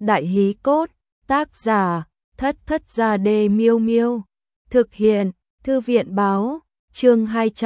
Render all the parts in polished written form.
Đại hí cốt, tác giả, Thất Thất Gia Đê Miêu Miêu. Thực hiện, Thư viện báo, chương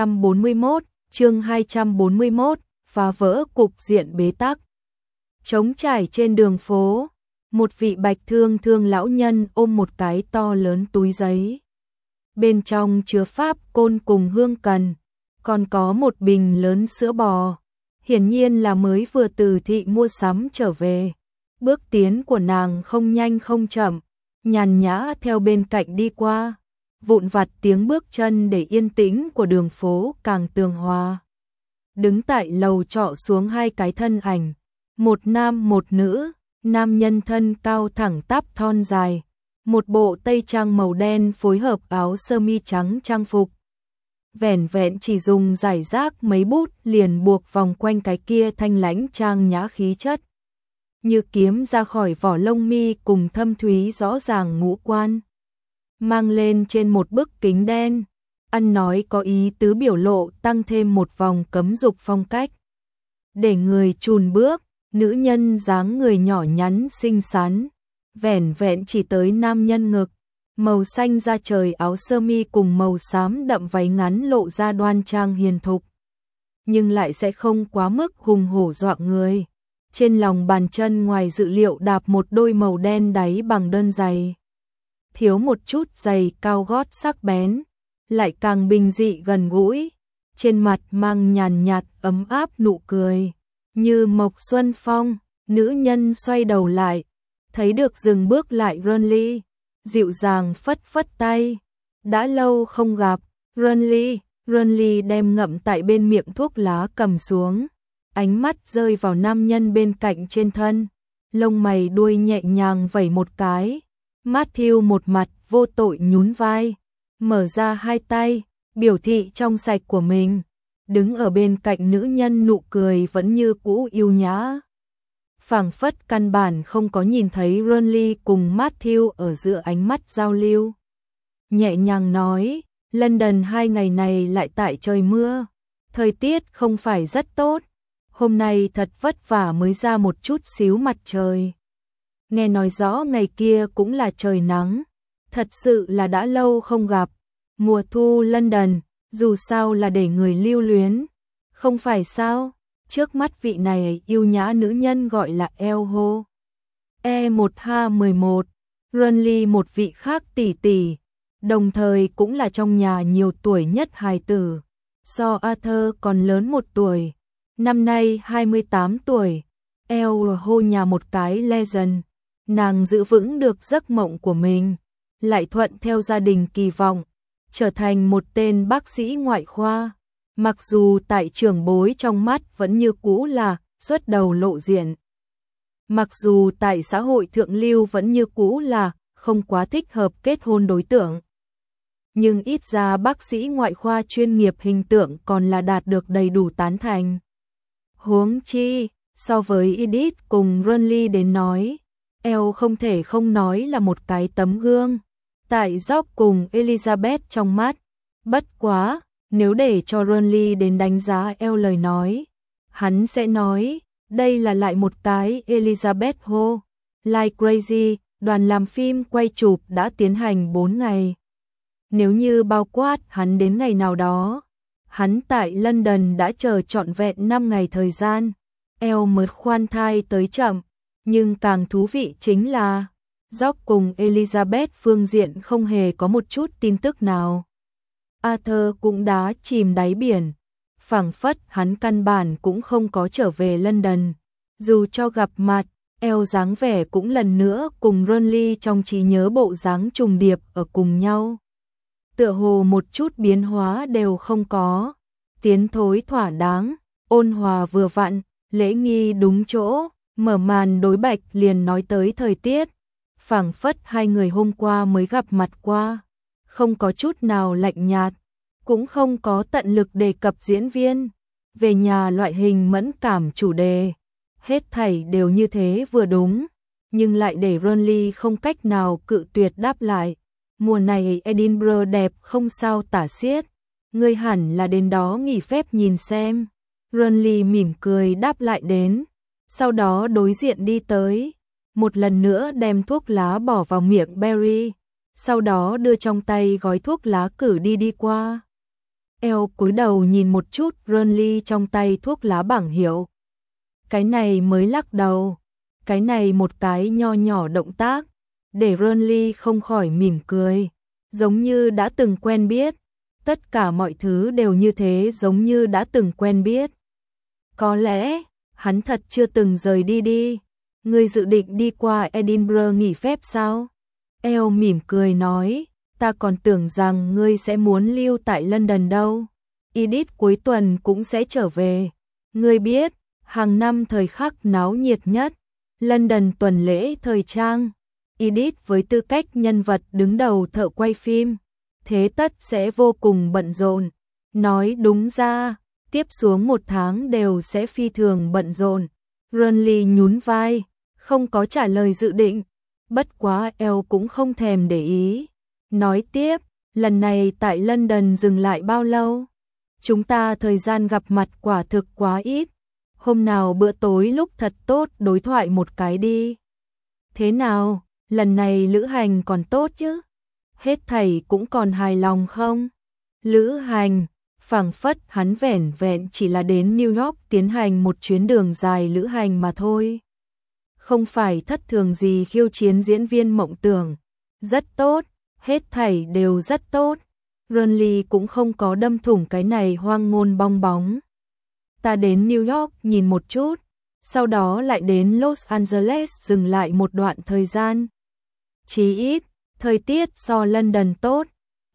241, phá vỡ cục diện bế tắc. Trống trải trên đường phố, một vị bạch thương thương lão nhân ôm một cái to lớn túi giấy. Bên trong chứa pháp côn cùng hương cần, còn có một bình lớn sữa bò. Hiển nhiên là mới vừa từ thị mua sắm trở về. Bước tiến của nàng không nhanh không chậm, nhàn nhã theo bên cạnh đi qua. Vụn vặt tiếng bước chân để yên tĩnh của đường phố càng tường hòa. Đứng tại lầu trọ xuống hai cái thân ảnh, một nam một nữ, nam nhân thân cao thẳng tắp thon dài, một bộ tây trang màu đen phối hợp áo sơ mi trắng trang phục. Vẻn vẹn chỉ dùng giải rác mấy bút liền buộc vòng quanh cái kia thanh lãnh trang nhã khí chất. Như kiếm ra khỏi vỏ lông mi cùng thâm thúy rõ ràng ngũ quan. Mang lên trên một bức kính đen, ăn nói có ý tứ biểu lộ tăng thêm một vòng cấm dục phong cách. Để người chùn bước, nữ nhân dáng người nhỏ nhắn xinh xắn, vẻn vẹn chỉ tới nam nhân ngực. Màu xanh da trời áo sơ mi cùng màu xám đậm váy ngắn lộ ra đoan trang hiền thục. Nhưng lại sẽ không quá mức hùng hổ dọa người. Trên lòng bàn chân ngoài dự liệu đạp một đôi màu đen đáy bằng đơn giày. Thiếu một chút giày cao gót sắc bén, lại càng bình dị gần gũi. Trên mặt mang nhàn nhạt ấm áp nụ cười. Như mộc xuân phong, nữ nhân xoay đầu lại, thấy được dừng bước lại Runly. Dịu dàng phất phất tay. Đã lâu không gặp, Runly đem ngậm tại bên miệng thuốc lá cầm xuống. Ánh mắt rơi vào nam nhân bên cạnh trên thân. Lông mày đuôi nhẹ nhàng vẩy một cái. Matthew một mặt vô tội nhún vai. Mở ra hai tay, biểu thị trong sạch của mình. Đứng ở bên cạnh nữ nhân nụ cười vẫn như cũ yêu nhã. Phảng phất căn bản không có nhìn thấy Runly cùng Matthew ở giữa ánh mắt giao lưu. Nhẹ nhàng nói, London 2 ngày này lại tại trời mưa. Thời tiết không phải rất tốt. Hôm nay thật vất vả mới ra một chút xíu mặt trời. Nghe nói rõ ngày kia cũng là trời nắng. Thật sự là đã lâu không gặp. Mùa thu London, dù sao là để người lưu luyến. Không phải sao? Trước mắt vị này yêu nhã nữ nhân gọi là Elho. E1H11, Runly một vị khác tỷ tỷ, đồng thời cũng là trong nhà nhiều tuổi nhất hài tử. So Arthur còn lớn 1 tuổi, năm nay 28 tuổi. Elho nhà một cái legend, nàng giữ vững được giấc mộng của mình, lại thuận theo gia đình kỳ vọng, trở thành một tên bác sĩ ngoại khoa. Mặc dù tại trưởng bối trong mắt vẫn như cũ là xuất đầu lộ diện. Mặc dù tại xã hội thượng lưu vẫn như cũ là không quá thích hợp kết hôn đối tượng. Nhưng ít ra bác sĩ ngoại khoa chuyên nghiệp hình tượng còn là đạt được đầy đủ tán thành. Huống chi, so với Edith cùng Runly đến nói, Elle không thể không nói là một cái tấm gương. Tại George cùng Elizabeth trong mắt, bất quá. Nếu để cho Runly đến đánh giá Elle lời nói, hắn sẽ nói, đây là lại một cái Elizabeth Ho. Like crazy, đoàn làm phim quay chụp đã tiến hành 4 ngày. Nếu như bao quát hắn đến ngày nào đó, hắn tại London đã chờ trọn vẹn 5 ngày thời gian. Elle mới khoan thai tới chậm, nhưng càng thú vị chính là, George cùng Elizabeth phương diện không hề có một chút tin tức nào. Arthur cũng đã chìm đáy biển, phảng phất hắn căn bản cũng không có trở về London. Dù cho gặp mặt, Elle dáng vẻ cũng lần nữa cùng Runly trong trí nhớ bộ dáng trùng điệp ở cùng nhau. Tựa hồ một chút biến hóa đều không có, tiến thối thỏa đáng, ôn hòa vừa vặn, lễ nghi đúng chỗ, mở màn đối bạch liền nói tới thời tiết. Phảng phất hai người hôm qua mới gặp mặt qua. Không có chút nào lạnh nhạt, cũng không có tận lực đề cập diễn viên, về nhà loại hình mẫn cảm chủ đề, hết thảy đều như thế vừa đúng, nhưng lại để Runly không cách nào cự tuyệt đáp lại. Mùa này Edinburgh đẹp không sao tả xiết, ngươi hẳn là đến đó nghỉ phép nhìn xem. Runly mỉm cười đáp lại đến, sau đó đối diện đi tới, một lần nữa đem thuốc lá bỏ vào miệng Barry, sau đó đưa trong tay gói thuốc lá cử đi qua. Elle cúi đầu nhìn một chút Burnley trong tay thuốc lá bảng hiệu. Cái này mới lắc đầu, cái này một cái nho nhỏ động tác, để Burnley không khỏi mỉm cười, giống như đã từng quen biết, tất cả mọi thứ đều như thế giống như đã từng quen biết. Có lẽ, hắn thật chưa từng rời đi. Ngươi dự định đi qua Edinburgh nghỉ phép sao? Elle mỉm cười nói, ta còn tưởng rằng ngươi sẽ muốn lưu tại London đâu. Edith cuối tuần cũng sẽ trở về. Ngươi biết, hàng năm thời khắc náo nhiệt nhất, London tuần lễ thời trang. Edith với tư cách nhân vật đứng đầu thợ quay phim, thế tất sẽ vô cùng bận rộn. Nói đúng ra, tiếp xuống một tháng đều sẽ phi thường bận rộn. Burnley nhún vai, không có trả lời dự định. Bất quá Elle cũng không thèm để ý. Nói tiếp, lần này tại London dừng lại bao lâu? Chúng ta thời gian gặp mặt quả thực quá ít. Hôm nào bữa tối lúc thật tốt đối thoại một cái đi. Thế nào, lần này lữ hành còn tốt chứ? Hết thảy cũng còn hài lòng không? Lữ hành, phảng phất hắn vẻn vẹn chỉ là đến New York tiến hành một chuyến đường dài lữ hành mà thôi. Không phải thất thường gì khiêu chiến diễn viên mộng tưởng. Rất tốt, hết thảy đều rất tốt. Burnley cũng không có đâm thủng cái này hoang ngôn bong bóng. Ta đến New York nhìn một chút, sau đó lại đến Los Angeles dừng lại một đoạn thời gian. Chí ít, thời tiết so London tốt.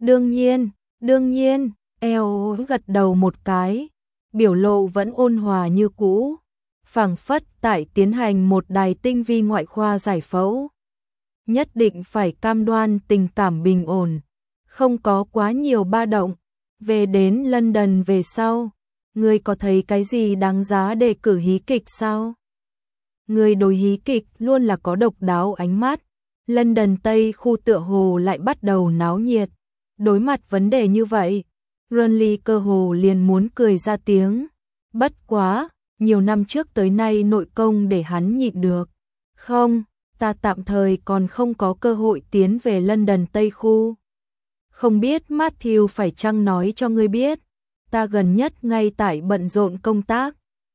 Đương nhiên, Elle gật đầu một cái, biểu lộ vẫn ôn hòa như cũ, phảng phất tại tiến hành một đài tinh vi ngoại khoa giải phẫu. Nhất định phải cam đoan tình cảm bình ổn, không có quá nhiều ba động. Về đến London về sau, ngươi có thấy cái gì đáng giá để cử hí kịch sao? Người đối hí kịch luôn là có độc đáo ánh mắt. London Tây khu tựa hồ lại bắt đầu náo nhiệt. Đối mặt vấn đề như vậy, Burnley cơ hồ liền muốn cười ra tiếng. Bất quá, nhiều năm trước tới nay nội công để hắn nhịn được. Không, ta tạm thời còn không có cơ hội tiến về London Tây khu. Không biết Matthew phải chăng nói cho ngươi biết, ta gần nhất ngay tại bận rộn công tác.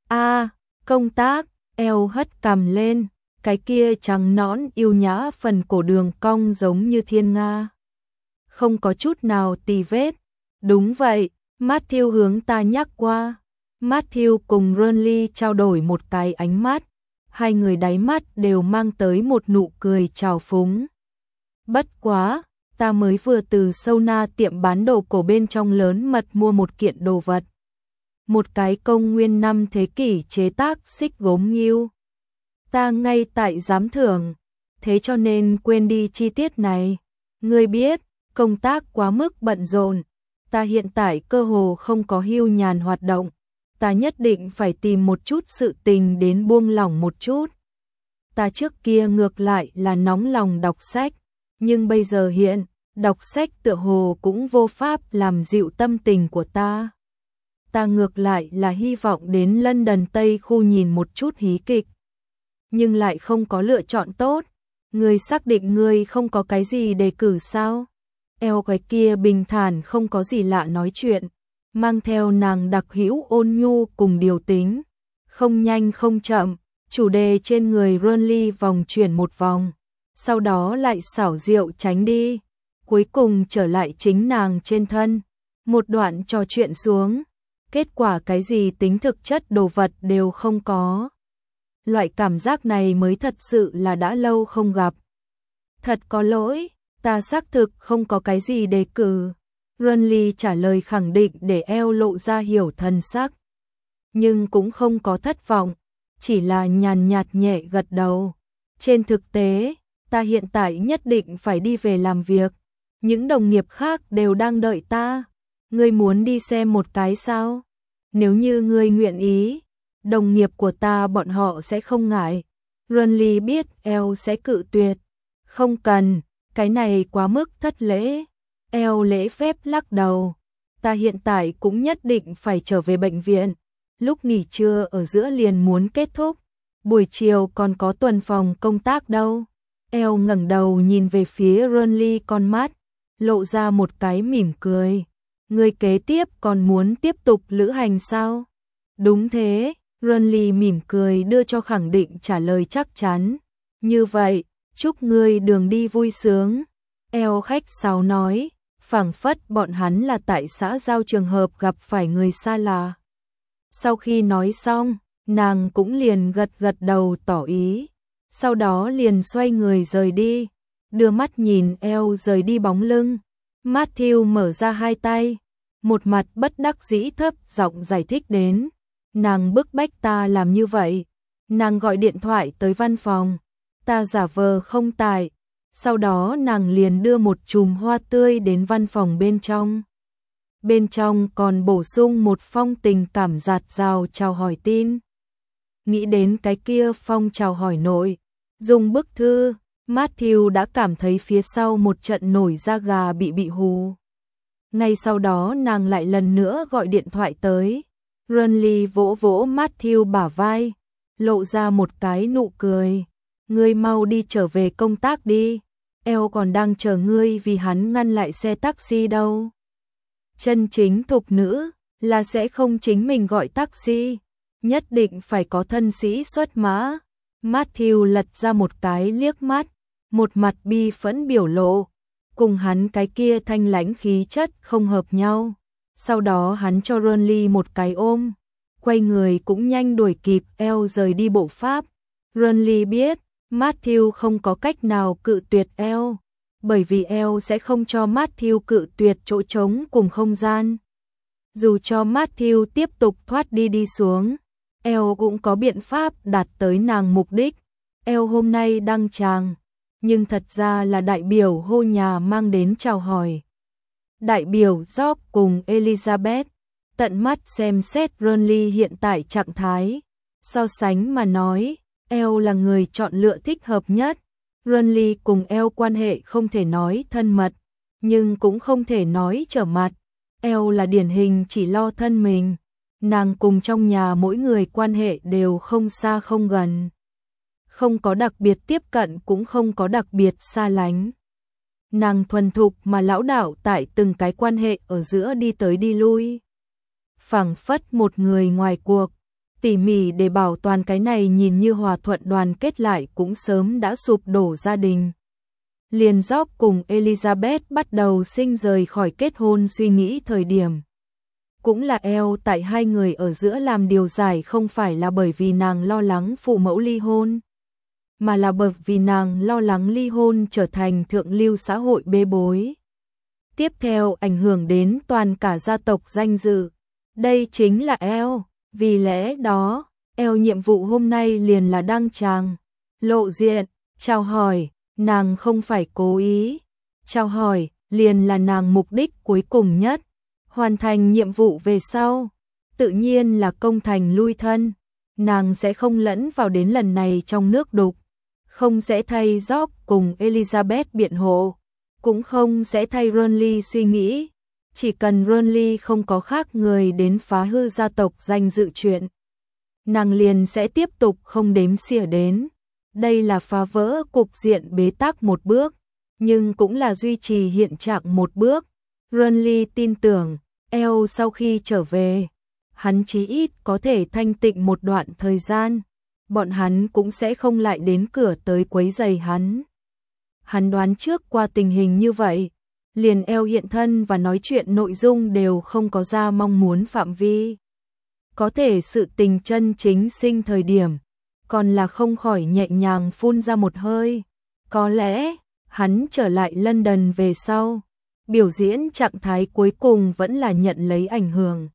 Công tác, Elle hất cằm lên, cái kia trắng nõn yêu nhã phần cổ đường cong giống như thiên nga. Không có chút nào tì vết. Đúng vậy, Matthew hướng ta nhắc qua. Matthew cùng Burnley trao đổi một cái ánh mắt. Hai người đáy mắt đều mang tới một nụ cười trào phúng. Bất quá, ta mới vừa từ Sona tiệm bán đồ cổ bên trong lớn mật mua một kiện đồ vật. Một cái công nguyên năm thế kỷ chế tác xích gốm nghêu. Ta ngay tại giám thưởng, thế cho nên quên đi chi tiết này. Ngươi biết, công tác quá mức bận rộn, ta hiện tại cơ hồ không có hưu nhàn hoạt động, ta nhất định phải tìm một chút sự tình đến buông lỏng một chút. Ta trước kia ngược lại là nóng lòng đọc sách, nhưng bây giờ hiện, đọc sách tựa hồ cũng vô pháp làm dịu tâm tình của ta. Ta ngược lại là hy vọng đến London Tây khu nhìn một chút hí kịch, nhưng lại không có lựa chọn tốt. Ngươi xác định ngươi không có cái gì đề cử sao? Elle cái kia bình thản không có gì lạ nói chuyện, mang theo nàng đặc hữu ôn nhu cùng điều tính, không nhanh không chậm, chủ đề trên người Burnley vòng chuyển một vòng, sau đó lại xảo diệu tránh đi, cuối cùng trở lại chính nàng trên thân. Một đoạn trò chuyện xuống, kết quả cái gì tính thực chất đồ vật đều không có. Loại cảm giác này mới thật sự là đã lâu không gặp. Thật có lỗi, ta xác thực không có cái gì đề cử. Burnley trả lời khẳng định để Elle lộ ra hiểu thần sắc. Nhưng cũng không có thất vọng, chỉ là nhàn nhạt nhẹ gật đầu. Trên thực tế, ta hiện tại nhất định phải đi về làm việc. Những đồng nghiệp khác đều đang đợi ta. Ngươi muốn đi xem một cái sao? Nếu như ngươi nguyện ý, đồng nghiệp của ta bọn họ sẽ không ngại. Burnley biết Elle sẽ cự tuyệt. Không cần, cái này quá mức thất lễ. Elle lễ phép lắc đầu. Ta hiện tại cũng nhất định phải trở về bệnh viện. Lúc nghỉ trưa ở giữa liền muốn kết thúc. buổi chiều còn có tuần phòng công tác đâu. Elle ngẩng đầu nhìn về phía Renly, con mắt lộ ra một cái mỉm cười. Ngươi kế tiếp còn muốn tiếp tục lữ hành sao? Đúng thế, Renly mỉm cười đưa cho khẳng định trả lời chắc chắn. Như vậy, chúc ngươi đường đi vui sướng. Elle khách sáo nói, phảng phất bọn hắn là tại xã giao trường hợp gặp phải người xa lạ. Sau khi nói xong, nàng cũng liền gật gật đầu tỏ ý. Sau đó liền xoay người rời đi, đưa mắt nhìn Elle rời đi bóng lưng. Matthew mở ra hai tay, một mặt bất đắc dĩ thấp giọng giải thích đến. Nàng bức bách ta làm như vậy. Nàng gọi điện thoại tới văn phòng, ta giả vờ không tại. Sau đó nàng liền đưa một chùm hoa tươi đến văn phòng bên trong. Bên trong còn bổ sung một phong tình cảm dạt dào chào hỏi tin. Nghĩ đến cái kia phong chào hỏi nội dùng bức thư, Matthew đã cảm thấy phía sau một trận nổi da gà bị hù. Ngay sau đó nàng lại lần nữa gọi điện thoại tới. Renly vỗ vỗ Matthew bả vai, lộ ra một cái nụ cười. Ngươi mau đi trở về công tác đi. Elle còn đang chờ ngươi vì hắn ngăn lại xe taxi đâu. Chân chính thục nữ là sẽ không chính mình gọi taxi, nhất định phải có thân sĩ xuất mã. Matthew lật ra một cái liếc mắt, một mặt bi phẫn biểu lộ, cùng hắn cái kia thanh lãnh khí chất không hợp nhau. Sau đó hắn cho Renly một cái ôm, quay người cũng nhanh đuổi kịp Elle rời đi bộ pháp. Renly biết Matthew không có cách nào cự tuyệt Elle, bởi vì Elle sẽ không cho Matthew cự tuyệt chỗ trống cùng không gian. Dù cho Matthew tiếp tục thoát đi xuống, Elle cũng có biện pháp đạt tới nàng mục đích. Elle hôm nay đăng tràng, nhưng thật ra là đại biểu hô nhà mang đến chào hỏi. Đại biểu Job cùng Elizabeth tận mắt xem xét Renly hiện tại trạng thái, so sánh mà nói, Elle là người chọn lựa thích hợp nhất. Renly cùng Elle quan hệ không thể nói thân mật, nhưng cũng không thể nói trở mặt. Elle là điển hình chỉ lo thân mình, nàng cùng trong nhà mỗi người quan hệ đều không xa không gần. Không có đặc biệt tiếp cận cũng không có đặc biệt xa lánh. Nàng thuần thục mà lão đạo tại từng cái quan hệ ở giữa đi tới đi lui. Phảng phất một người ngoài cuộc, tỉ mỉ để bảo toàn cái này nhìn như hòa thuận đoàn kết lại cũng sớm đã sụp đổ gia đình. Liền Job cùng Elizabeth bắt đầu sinh rời khỏi kết hôn suy nghĩ thời điểm. Cũng là Elle tại hai người ở giữa làm điều giải không phải là bởi vì nàng lo lắng phụ mẫu ly hôn, mà là bởi vì nàng lo lắng ly hôn trở thành thượng lưu xã hội bê bối. Tiếp theo ảnh hưởng đến toàn cả gia tộc danh dự. Đây chính là Elle. Vì lẽ đó, Elle nhiệm vụ hôm nay liền là đăng tràng, lộ diện, chào hỏi. Nàng không phải cố ý. Chào hỏi liền là nàng mục đích cuối cùng nhất. Hoàn thành nhiệm vụ về sau, tự nhiên là công thành lui thân. Nàng sẽ không lẫn vào đến lần này trong nước đục, không sẽ thay Job cùng Elizabeth biện hộ, cũng không sẽ thay Renly suy nghĩ. Chỉ cần Renly không có khác người đến phá hư gia tộc danh dự chuyện, nàng liền sẽ tiếp tục không đếm xỉa đến. Đây là phá vỡ cục diện bế tắc một bước, nhưng cũng là duy trì hiện trạng một bước. Renly tin tưởng, Elle sau khi trở về, hắn chí ít có thể thanh tịnh một đoạn thời gian, bọn hắn cũng sẽ không lại đến cửa tới quấy rầy hắn. Hắn đoán trước qua tình hình như vậy, liền Elle hiện thân và nói chuyện nội dung đều không có ra mong muốn phạm vi. Có thể sự tình chân chính sinh thời điểm, còn là không khỏi nhẹ nhàng phun ra một hơi. Có lẽ, hắn trở lại London về sau, biểu diễn trạng thái cuối cùng vẫn là nhận lấy ảnh hưởng.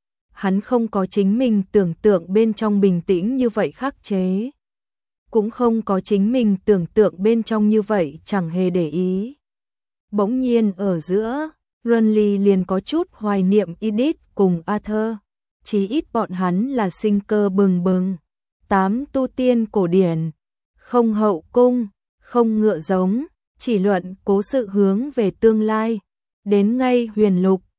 Hắn không có chính mình tưởng tượng bên trong bình tĩnh như vậy khắc chế, cũng không có chính mình tưởng tượng bên trong như vậy chẳng hề để ý. Bỗng nhiên ở giữa, Renly liền có chút hoài niệm Edith cùng Arthur, chí ít bọn hắn là sinh cơ bừng bừng, 8 tu tiên cổ điển, không hậu cung, không ngựa giống, chỉ luận cố sự hướng về tương lai, đến ngay huyền lục,